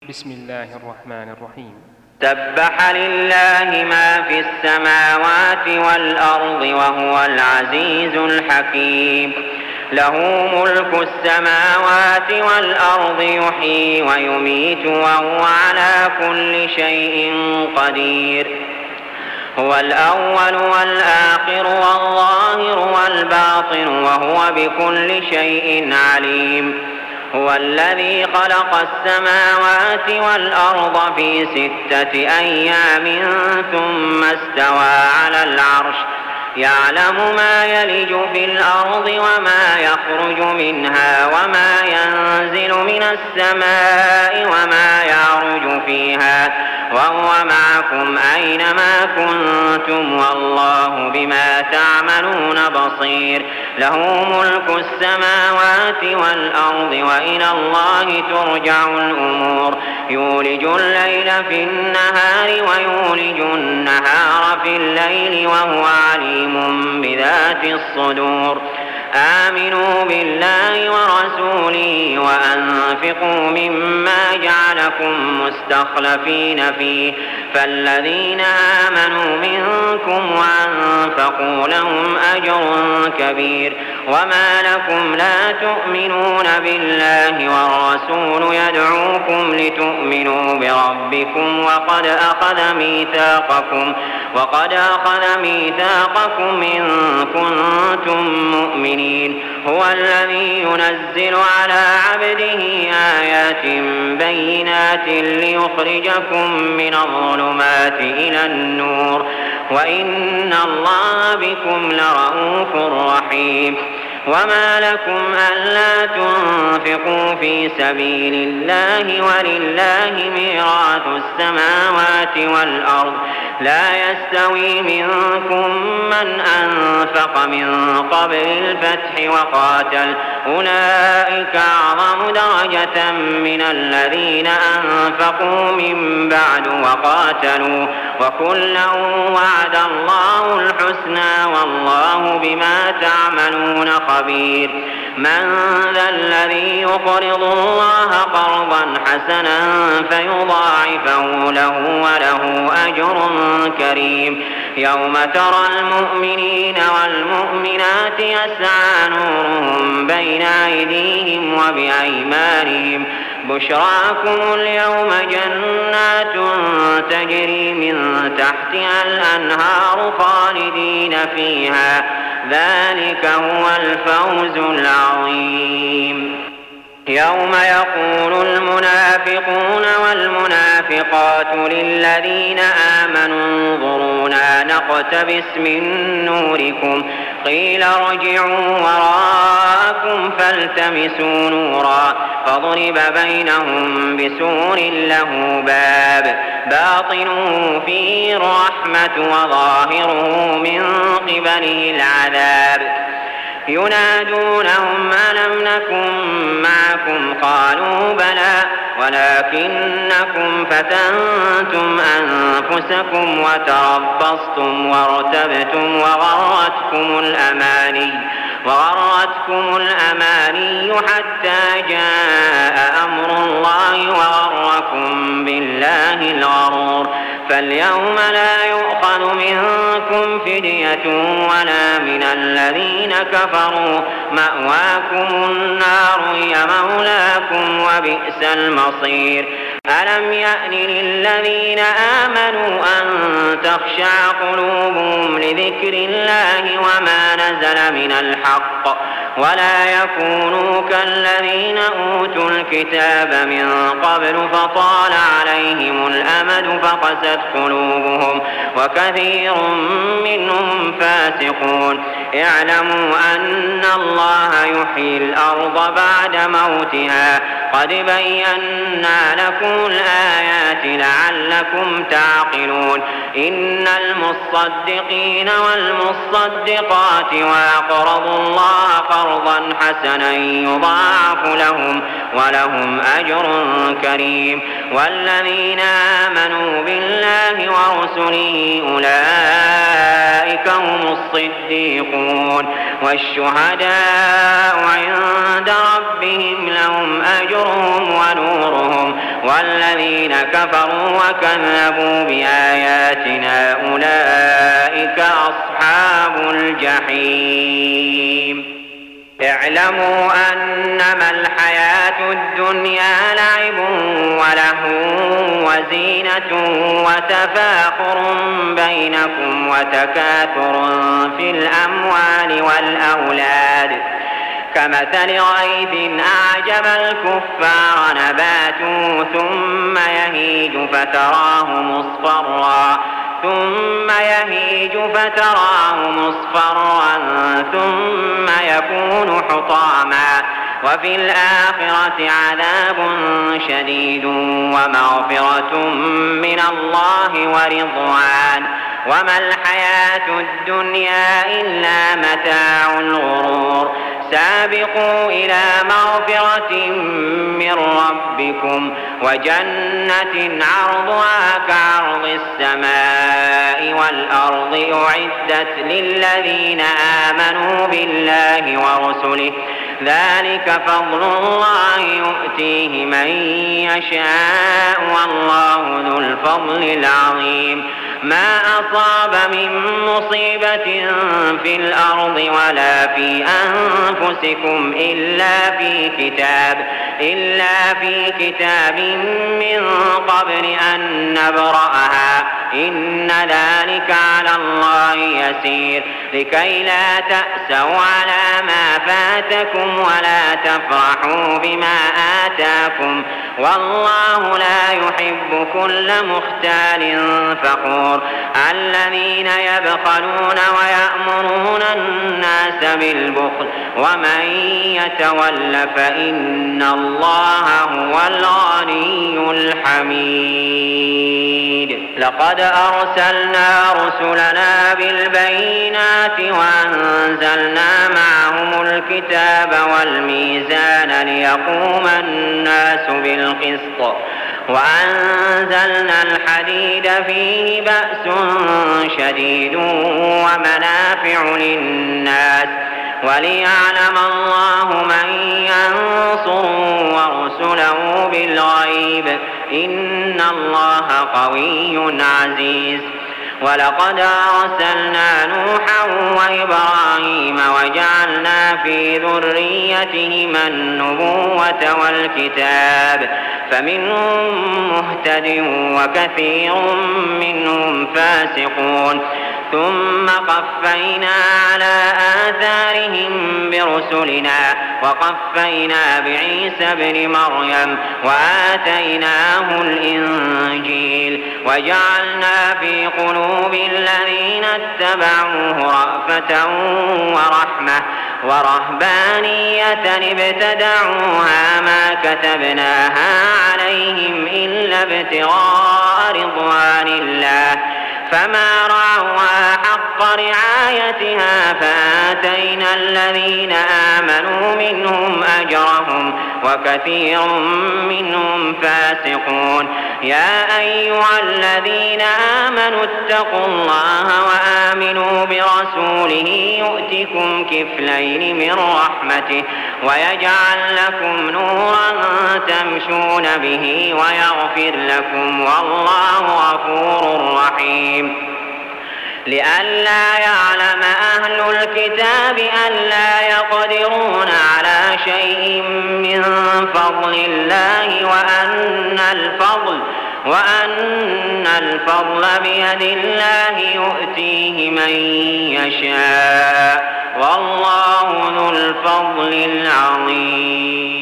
بسم الله الرحمن الرحيم. سبح لله ما في السماوات والأرض وهو العزيز الحكيم. له ملك السماوات والأرض يحيي ويميت وهو على كل شيء قدير. هو الأول والآخر والظاهر والباطن وهو بكل شيء عليم. هو الذي خلق السماوات والأرض في 6 أيام ثم استوى على العرش يعلم ما يلج في الأرض وما يخرج منها وما ينزل من السماء وما يعرج فيها وهو معكم أينما كنتم والله بما تعملون بصير. له ملك السماوات والأرض وإلى الله ترجع الأمور. يولج الليل في النهار ويولج النهار في الليل وهو عليم بذات الصدور. آمنوا بالله ورسوله وأنفقوا مما جعلكم مستخلفين فيه فالذين آمنوا منكم وأنفقوا لهم أجر كبير. وما لكم لا تؤمنون بالله والرسول يدعوكم لتؤمنوا بربكم وقد أخذ ميثاقكم إن كنتم مؤمنين. هو الذي ينزل على عبده آيات بينات ليخرجكم من الظلمات إلى النور وإن الله بكم لرءوف رحيم. وما لكم ألا تنفقوا في سبيل الله ولله ميراث السماوات والأرض لا يستوي منكم من أنفق من قبل الفتح وقاتل أولئك أعظم درجة من الذين أنفقوا من بعد وقاتلوا وكلا وعد الله الحسنى والله بما تعملون خبير. من ذا الذي يقرض الله قرضا حسنا فيضاعفه له وله أجر كريم. يوم ترى المؤمنين والمؤمنات يسعى نورهم بين أيديهم وبأيمانهم بشراكم اليوم جنات تجري من تحتها الأنهار خالدين فيها ذلك هو الفوز العظيم. يوم يقول المنافقون والمنافقات للذين آمنوا انظرونا نقتبس من نوركم قيل ارجعوا وراءكم فالتمسوا نورا فضرب بينهم بسور له باب باطنه فيه الرحمة وظاهره من قبله العذاب. ينادونهم ألم نكن معكم قالوا بلى ولكنكم فتنتم أنفسكم وتربصتم وارتبتم وغرتكم الأماني حتى جاء أمر الله وغركم بالله الغرور. فاليوم لا يؤخذ منكم فدية ولا من الذين كفروا مأواكم النار هي مولاكم وبئس المصير. ألم يأن للذين آمنوا أن تخشع قلوبهم لذكر الله وما نزل من الحق ولا يكونوا كالذين أوتوا الكتاب من قبل فطال عليهم الأمد فقست قلوبهم وكثير منهم فاسقون. اعلموا أن الله يحيي الأرض بعد موتها قد بينا لكم الآيات لعلكم تعقلون. إن المصدقين والمصدقات وأقرضوا الله قرضا حسنا يضاعف لهم ولهم أجر كريم. والذين آمنوا بالله ورسله أولئك هم الصديقون والشهداء عند ربهم لهم أجرهم ونورهم والذين كفروا وكذبوا بآياتنا أولئك أصحاب الجحيم. اعلموا أنما الحياة الدنيا لعب ولهو وزينة وتفاخر بينكم وتكاثر في الأموال والأولاد كمثل غيث أعجب الكفار نباته ثم يهيج فتراه مصفرا ثم يكون حطاما وفي الآخرة عذاب شديد ومغفرة من الله ورضوان وما الحياة الدنيا إلا متاع الغرور. سابقوا إلى مغفرة من ربكم وجنة عرضها كعرض السماء والأرض أعدت للذين آمنوا بالله ورسله ذلك فضل الله يؤتيه من يشاء والله ذو الفضل العظيم. ما أصاب من مصيبة في الأرض ولا في أنفسكم إلا في كتاب من قبل أن نبرأها إن ذلك على الله يسير. لكي لا تأسوا على ما فاتكم ولا تفرحوا بما آتاكم والله لا يحب كل مختال فخور. الذين يبخلون ويأمرون الناس بالبخل ومن يتول فإن الله هو الغني الحميد. لقد أرسلنا رسلنا بالبينات وأنزلنا معهم الكتاب والميزان ليقوم الناس بالقسط وأنزلنا الحديد فيه بأس شديد ومنافع للناس وليعلم الله من ينصر ورسله بالغيب إن الله قوي عزيز. ولقد أرسلنا نوحا وإبراهيم وجعلنا في ذريتهما النبوة والكتاب فمنهم مهتد وكثير منهم فاسقون. ثم قفينا على آثارهم برسلنا وقفينا بعيسى ابن مريم وآتيناه الإنجيل وجعلنا في قلوب الذين اتبعوه رأفة ورحمة ورهبانية ابتدعوها ما كتبناها عليهم إلا ابتغاء رضوان الله فما رعوها حق رعايتها فآتينا الذين آمنوا منهم أجرهم وكثير منهم فاسقون. يا أيها الذين آمنوا اتقوا الله وآمنوا برسوله يؤتكم كفلين من رحمته ويجعل لكم نورا تمشون به ويغفر لكم والله غفور رحيم. لئلا يعلم أهل الكتاب ألا يقدرون على شيء من فضل الله وأن الفضل بيد الله يؤتيه من يشاء والله ذو الفضل العظيم.